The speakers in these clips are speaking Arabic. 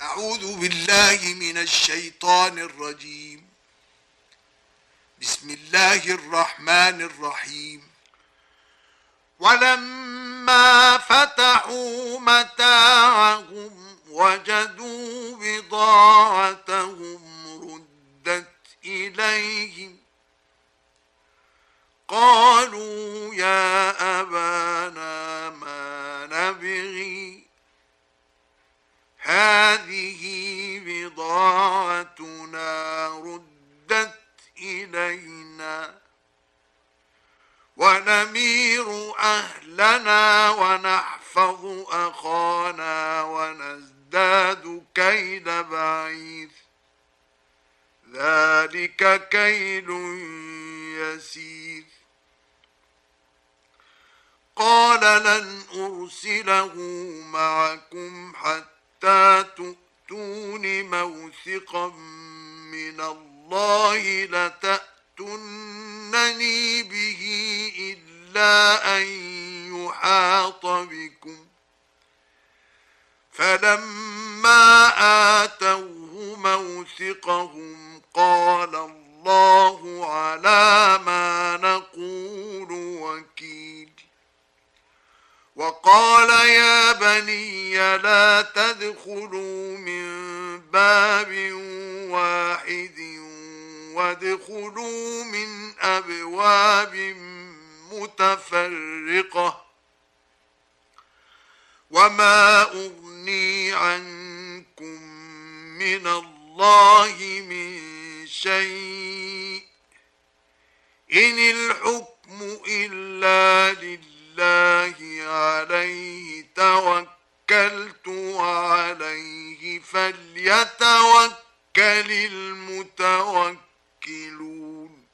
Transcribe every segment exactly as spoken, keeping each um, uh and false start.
أعوذ بالله من الشيطان الرجيم. بسم الله الرحمن الرحيم. ولما فتحوا متاعهم وجدوا بضاعتهم ردت إليهم قالوا يا أبانا ما نبغي هذه بضاعتنا ردت إلينا ونمير أهلنا ونحفظ أخانا ونزداد كيل بعير ذلك كيل يسير. قال لن أرسله معكم حتى تؤتون موثقا من الله لتأتونني به إلا أن يحاط بكم. فلما آتوه موثقهم قال الله على ما نقول وكيل. وقال يا بني لا تدخلوا من باب واحد وادخلوا من أبواب متفرقة وما أغني عنكم من الله من شيء إن الحكم إلا لله الله عليه توكلت وعليه فليتوكل المتوكلون.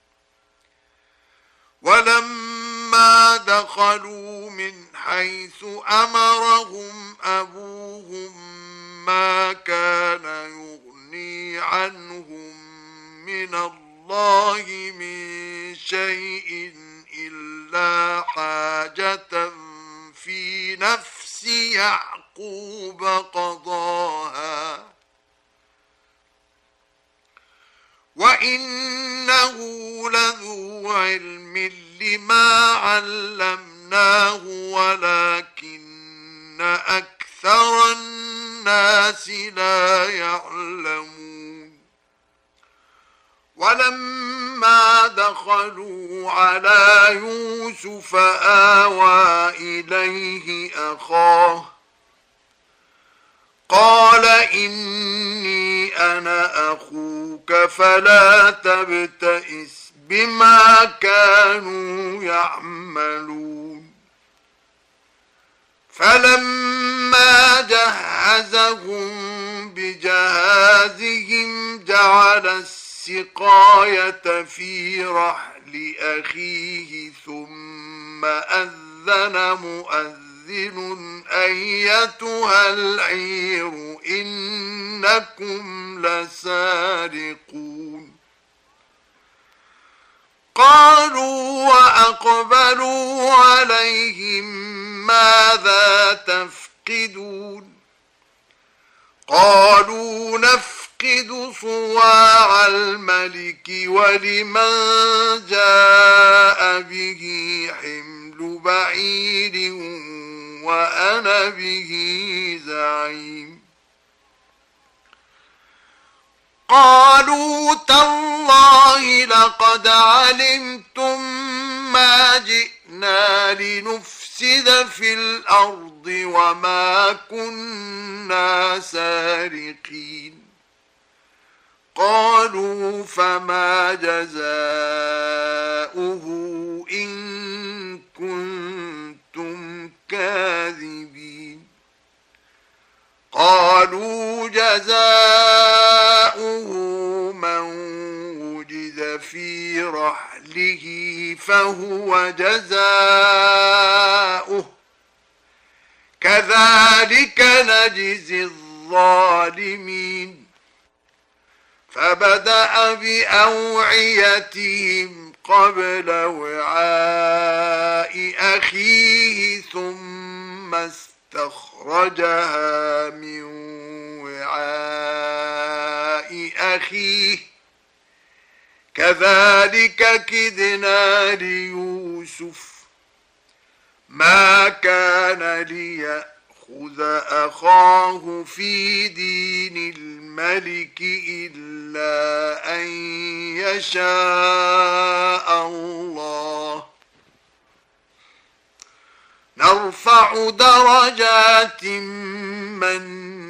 ولما دخلوا من حيث أمرهم أبوهم ما كان يغني عنهم من الله من شيء إلا حاجة في نفس يعقوب قضاها وإنه لذو علم لما علمناه ولكن أكثر الناس لا يعلمون. ولما دخلوا على يوسف آوى إليه أخاه قال إني أنا أخوك فلا تبتئس بما كانوا يعملون. فلما جهزهم بجهازهم جعل السقاية في رحل أخيه ثم أذن مؤذن أيتها العير إنكم لسارقون. قالوا وأقبلوا عليهم ماذا تفقدون قالوا نفقد صواع الملك ولمن جاء به حمل بعير وأنا به زعيم. قالوا تالله لقد علمتم ما جئنا لنفسد في الأرض وما كنا سارقين. قالوا فما جزاؤه إن كنتم كاذبين. قالوا جزاؤه من وجد في رحله فهو جزاؤه كذلك نجزي الظالمين. فبدأ بأوعيتهم قبل وعاء أخيه ثم استخرجها من وعاء وعاء أخيه كذلك كدنا ليوسف ما كان ليأخذ أخاه في دين الملك إلا أن يشاء الله نرفع درجات من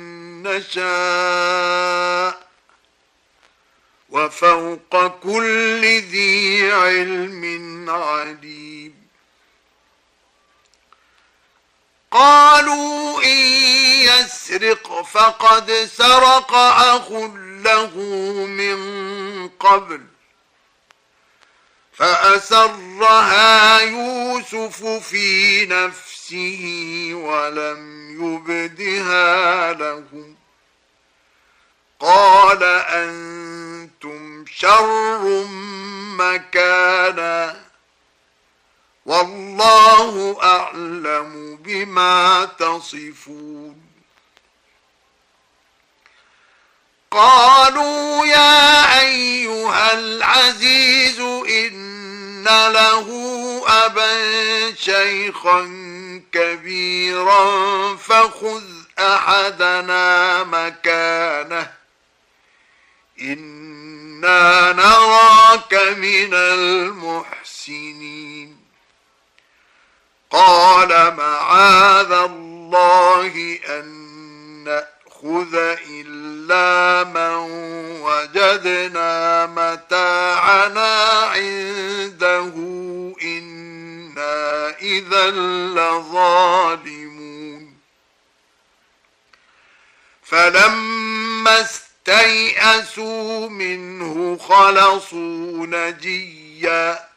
نشاء وفوق كل ذي علم عليم قالوا إن يسرق فقد سرق أخ له من قبل فأسرها يوسف في نفسه ولم يبدها لهم قال أنتم شر مكانا والله أعلم بما تصفون قالوا يا أيها العزيز إن له أبا شيخا كبيرا فخذ أحدنا مكانه إنا نراك من المحسنين قال معاذ الله أن نأخذ إلا من وجدنا متاعنا عنده إنا إذا لظالمون فلما استيئسوا منه خلصوا نجيا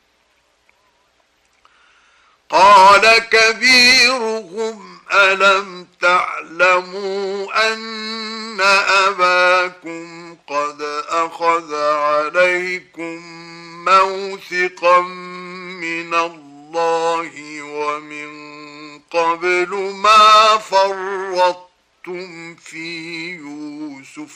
قال كبيرهم ألم تعلموا أن أباكم قد أخذ عليكم موثقا من الله ومن قبل ما فرطتم في يوسف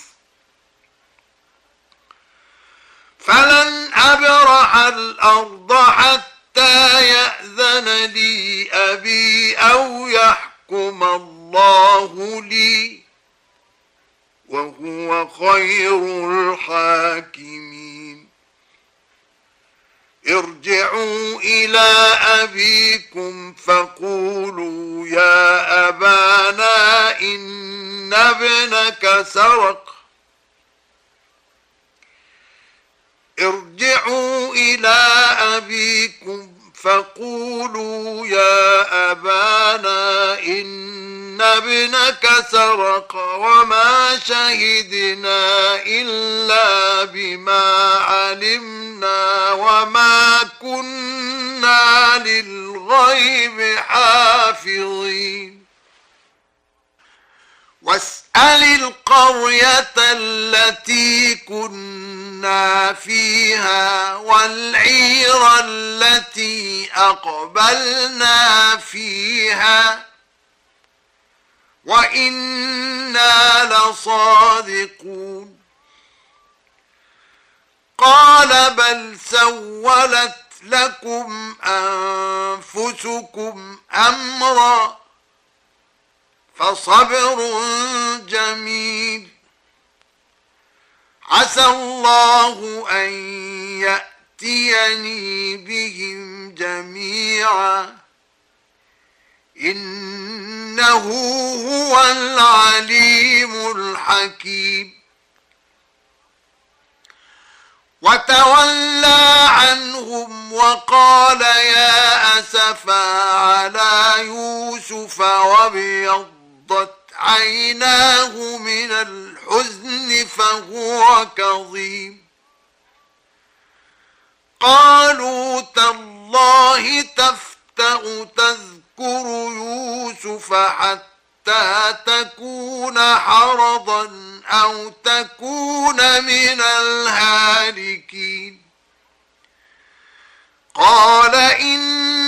فلن أبرح الأرض حتى يأذن لي أبي أو يحكم الله لي وهو خير الحاكمين ارجعوا إلى أبيكم فقولوا يا أبانا إن ابنك سرق ارجعوا إلى أبيكم فقولوا يا أبانا إن ابنك سرق وما شهدنا إلا بما علمنا وما كنا للغيب حافظين واسأل القرية التي كنا فيها والعير التي أقبلنا فيها وإنا لصادقون قال بل سولت لكم أنفسكم أمرا فصبر جميل عسى الله أن يأتيني بهم جميعا إنه هو العليم الحكيم وتولى عنهم وقال يا أسفا على يوسف وابيضت عيناه من الحزن فهو كظيم قالوا تالله تفتأ تذكر يوسف حتى تكون حرضا أو تكون من الهالكين قال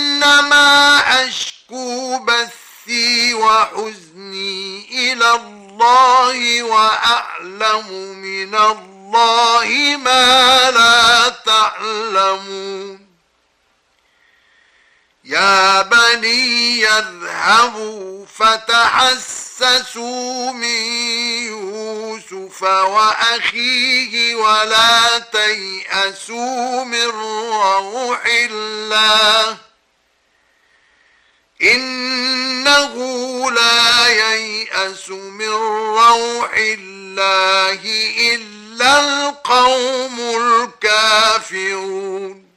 إنما أشكو بثي وحزني إلى الله الله وأعلم من الله ما لا تعلمون يا بني يذهبوا فتحسسوا من يوسف وأخيه ولا تيأسوا من روح الله إنه لا ييأس من روح الله إلا القوم الكافرون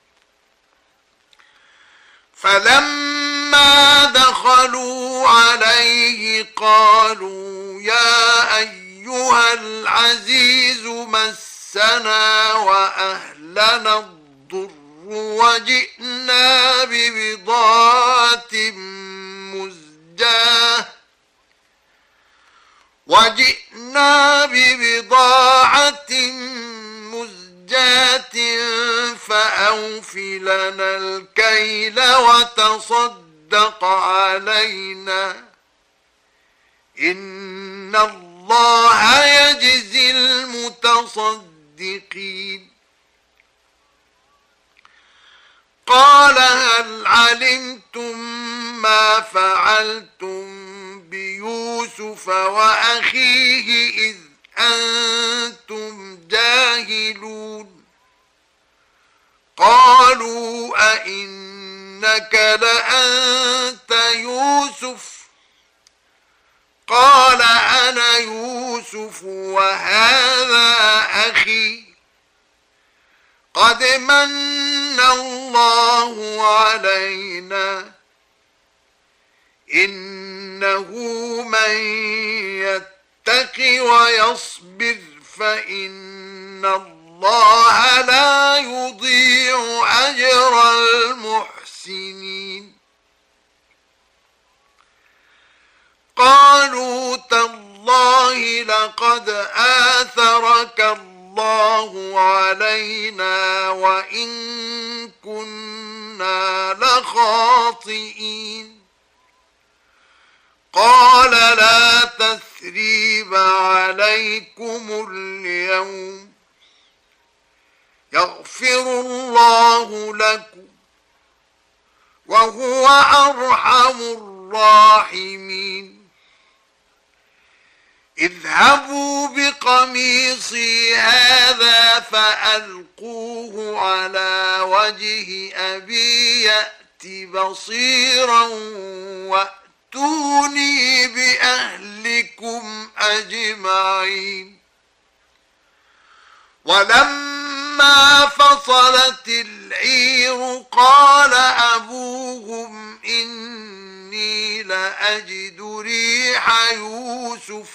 فلما دخلوا عليه قالوا يا أيها العزيز مسنا وأهلنا الضر وجئنا ببضاعة مزجاة وجئنا ببضاعة مزجاة فأوف لنا الكيل وتصدق علينا إن الله يجزي المتصدقين قال هل علمتم ما فعلتم بيوسف وأخيه إذ أنتم جاهلون قالوا أئنك لأنت يوسف قال أنا يوسف وهذا أخي قد من الله علينا إنه من يتق ويصبر فإن الله لا يضيع أجر المحسنين قالوا تالله لقد آثرك الله علينا وإن كنا لخاطئين قال لا تثريب عليكم اليوم يغفر الله لكم وهو أرحم الراحمين اذهبوا بقميصي هذا فألقوه على وجه أبي يأت بصيرا وأتوني بأهلكم أجمعين ولما فصلت العير قال أبوهم إني لأجد ريح يوسف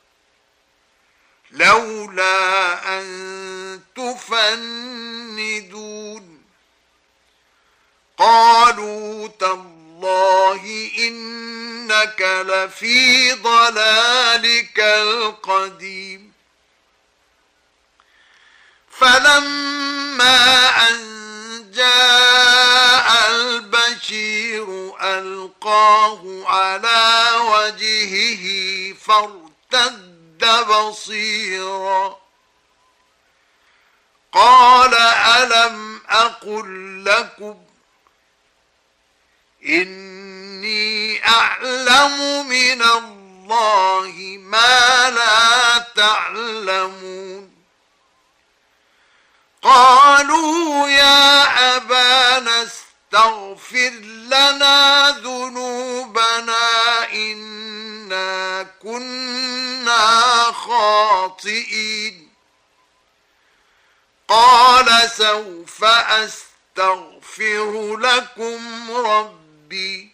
لولا أن تفندون قالوا تالله إنك لفي ضلالك القديم فلما أن جاء البشير ألقاه على وجهه فارتد بصيرا قال ألم أقل لكم إني أعلم من الله ما لا تعلمون قالوا يا أبانا استغفر لنا ذنوبنا إنا كنا خاطئين قال سوف أستغفر لكم ربي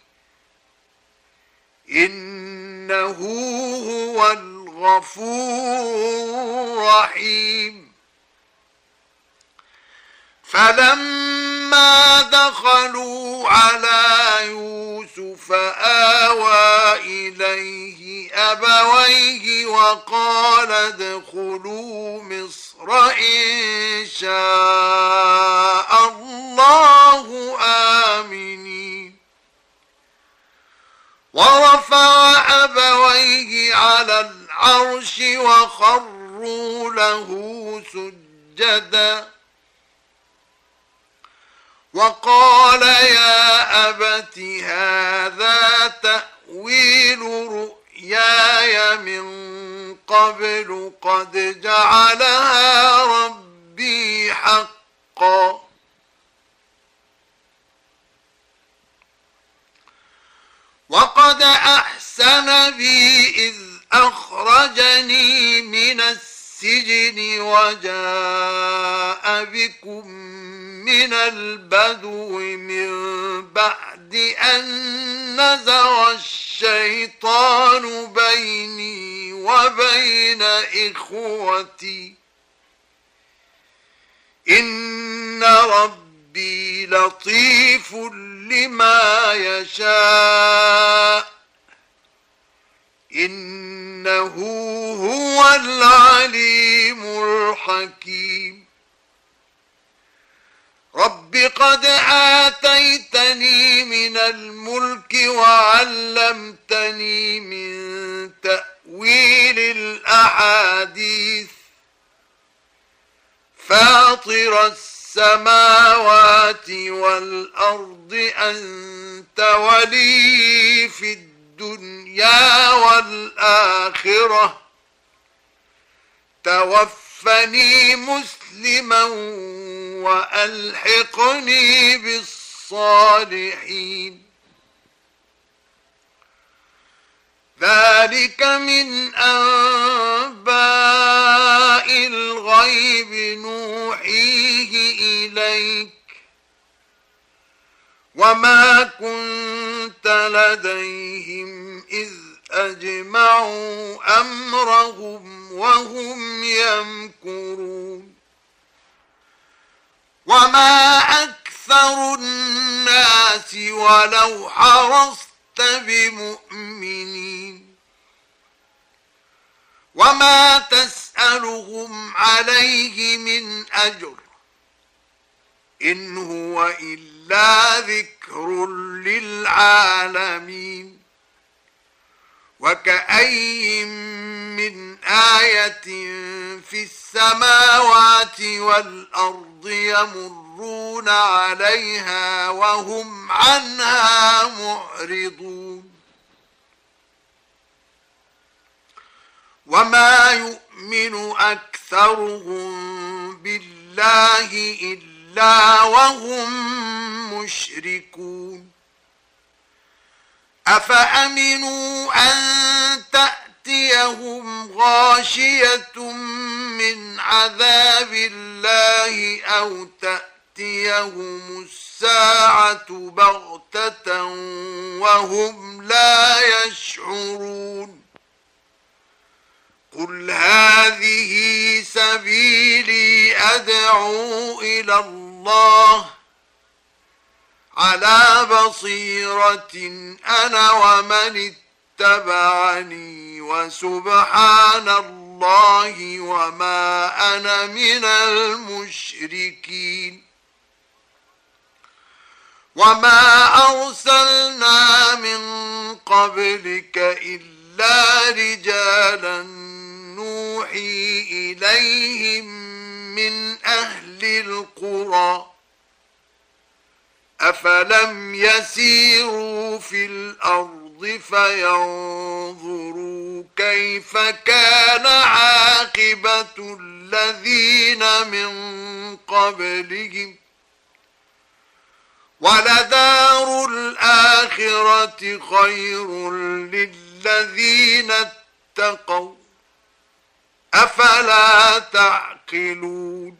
إنه هو الغفور الرحيم فلما دخلوا على يوسف آوى إليه أبويه وقال ادخلوا مصر إن شاء الله آمنين ورفع أبويه أبويه على العرش وخروا له سجدا وقال يا أبت هذا تأويل رؤياي من قبل قد جعلها ربي حقا وقد أحسن بي إذ أخرجني من السجن وجاء بكم من البدو من بعد أن نزغ الشيطان بيني وبين إخوتي إن ربي لطيف لما يشاء إنه هو العليم الحكيم رب قد آتيتني من الملك وعلمتني من تأويل الأحاديث فاطر السماوات والأرض أنت ولي في الدنيا والآخرة توفني مسلما وألحقني بالصالحين ذلك من أنباء الغيب نوحيه إليك وما كنت لديهم إذ أجمعوا أمرهم وهم يمكرون وما أكثر الناس ولو حرصت بمؤمنين وما تسألهم عليه من أجر إن هو إلا ذكر للعالمين وكأي من آية في السماوات والأرض يمرون عليها وهم عنها معرضون وما يؤمن أكثرهم بالله إلا وهم مشركون أفأمنوا أن تأتيهم غاشية من عذاب الله أو تأتيهم الساعة بغتة وهم لا يشعرون قل هذه سبيلي أدعو إلى الله على بصيرة أنا ومن اتبعني وسبحان الله وما أنا من المشركين وما أرسلنا من قبلك إلا رجالا نوحي إليهم من أهل القرى أفلم يسيروا في الأرض فينظروا كيف كان عاقبة الذين من قبلهم ولدار الآخرة خير للذين اتقوا أفلا تعقلون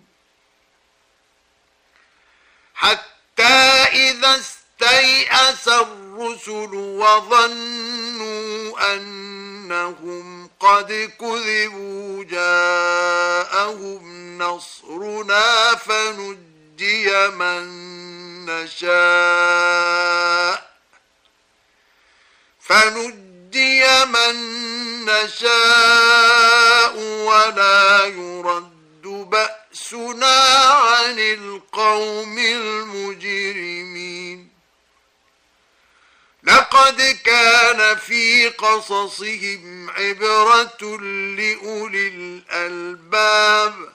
حتى إذا استيأس الرسل وظنوا أنهم قد كذبوا جاءهم نصرنا فنجي من نشاء فنجي من نشاء ولا يرد بأسنا عن القوم المجرمين لقد لقد كان في قصصهم عبرة لأولي الألباب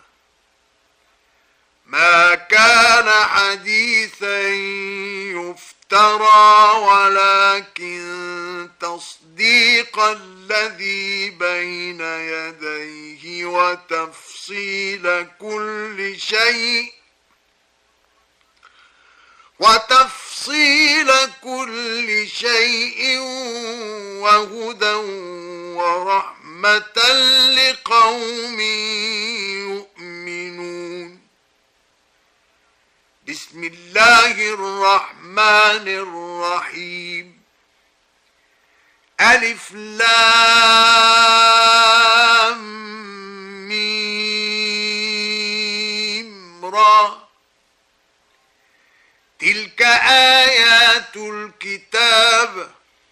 ما كان حديثا يفترى ولكن تصديق الذي بين يديه وتفصيل كل شيء وتفصيل كل شيء وهدى ورحمة لقوم يؤمنون. بسم الله الرحمن الرحيم. ألف لام ميم را. تلك آيات الكتاب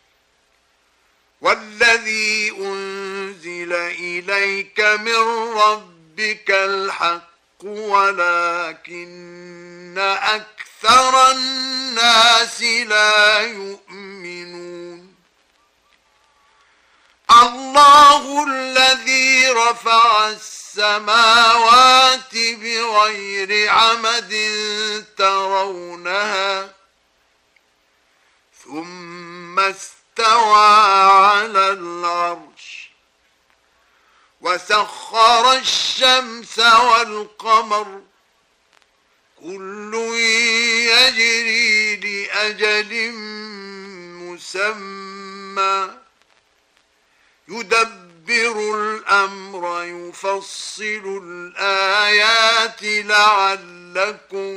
والذي أنزل إليك من ربك الحق ولكن أكثر الناس لا يؤمنون. الله الذي رفع السماوات بغير عمد ترونها ثم استوى على العرش وسخر الشمس والقمر كل يجري لأجل مسمى يدبر الأمر يفصل الآيات لعلكم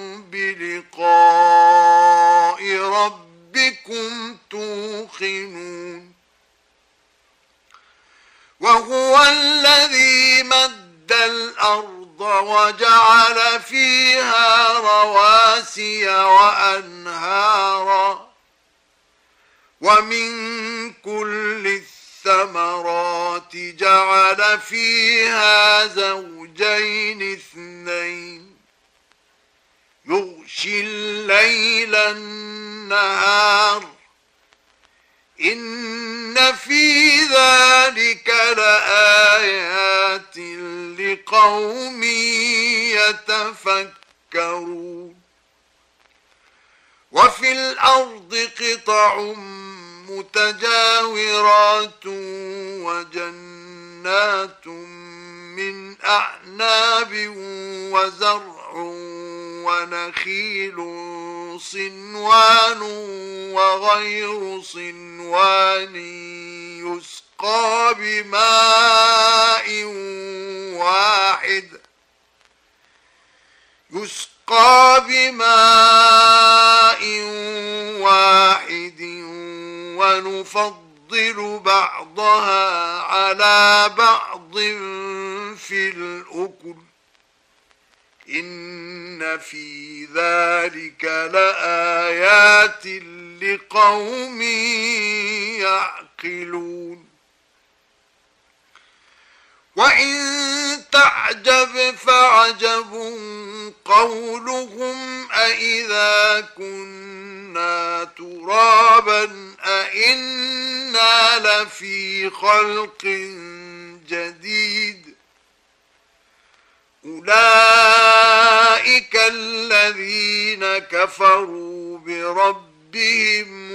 بلقاء ربكم توقنون. وهو الذي مد الأرض وجعل فيها رواسي وأنهارا ومن كل الثمرات جعل فيها زوجين اثنين يغشي الليل النهار إن في ذلك لآيات لقوم يتفكرون. وفي الأرض قطع متجاورات وجنات من أعناب وزرع ونخيل صنوان وغير صنوان يسقى بماء واحد يسقى بماء واحد ونفضل بعضها على بعض في الأكل إن في ذلك لآيات لقوم يعقلون. وإن تعجب فعجب قولهم أإذا كنا ترابا أإنا لفي خلق جديد أولئك الذين كفروا بربهم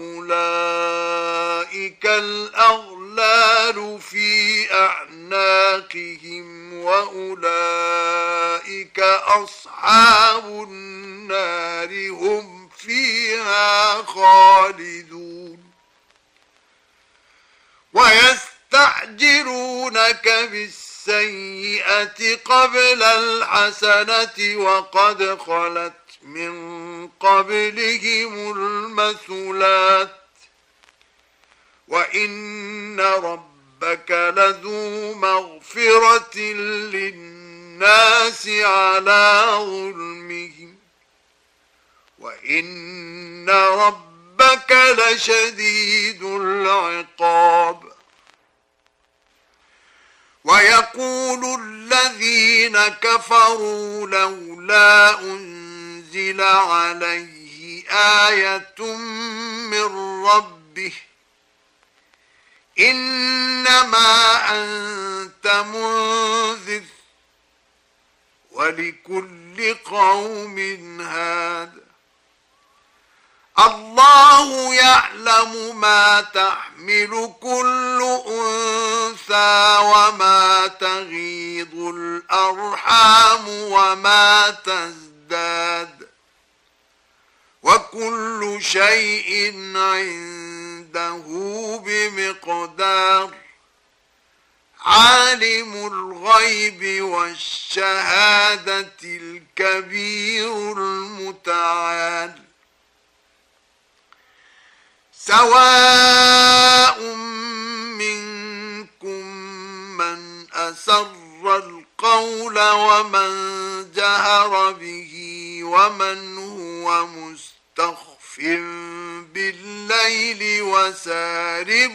وأولئك الأغلال في أعناقهم وأولئك أصحاب النار هم فيها خالدون. ويستعجلونك بالسيئة قبل الحسنة وقد خلت من قبلهم المثلات وإن ربك لذو مغفرة للناس على ظلمهم وإن ربك لشديد العقاب. ويقول الذين كفروا لولا أنزل عليه آية من ربه إنما أنت منذر ولكل قوم هاد الله يعلم ما تحمل كل أنثى وما تغيض الأرحام وما تزداد وكل شيء عنده بمقدار عالم الغيب والشهادة الكبير المتعال سواء منكم من أسر القول ومن جهر به ومن هو مستخف بالليل وسارب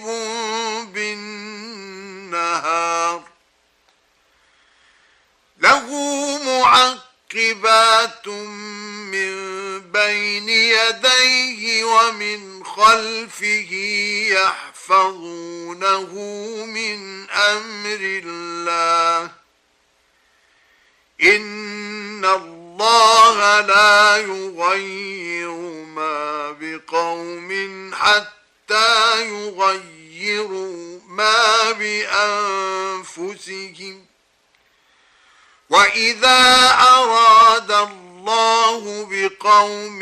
بالنهار له معقبات من بين يديه ومن خلفه يحفظونه من أمر الله إن الله لا يغير ما بقوم حتى يغيروا ما بأنفسهم وإذا أراد الله بقوم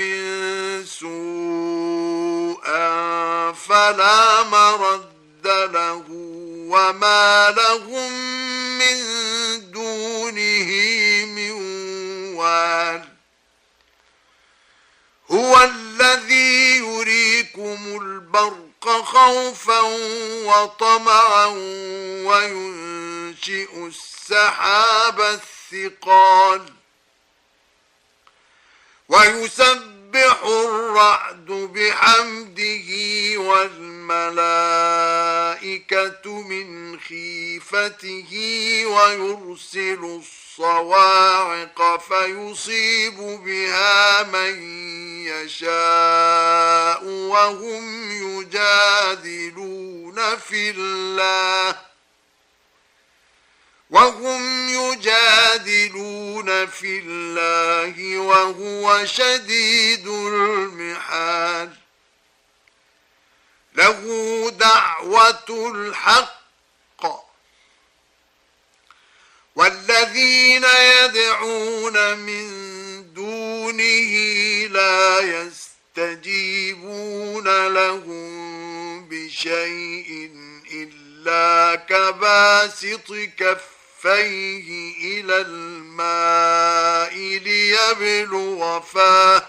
سوءا فلا مرد له وما لهم من دونه من وال هو الذي يريكم البرق خوفا وطمعا وينشئ السحاب الثقال ويسبح الرعد بحمده والملائكة من خيفته ويرسل الصواعق فيصيب بها من يشاء وهم يجادلون في الله وهم يجادلون في الله وهو شديد المحال له دعوة الحق والذين يدعون من دونه لا يستجيبون لهم بشيء إلا كباسط كفيه إلى الماء ليبلغ فاه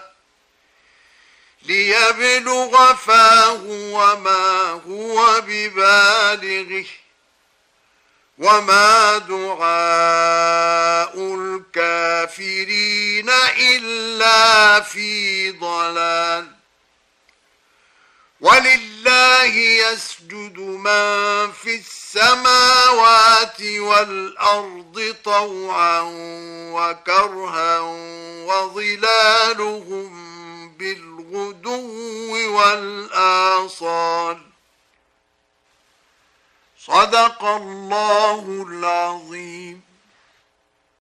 ليبلغ فاه وما هو ببالغه وما دعاء الكافرين إلا في ضلال ولله يسجد من في السماوات والأرض طوعا وكرها وظلالهم بالغدو والآصال صدق الله العظيم.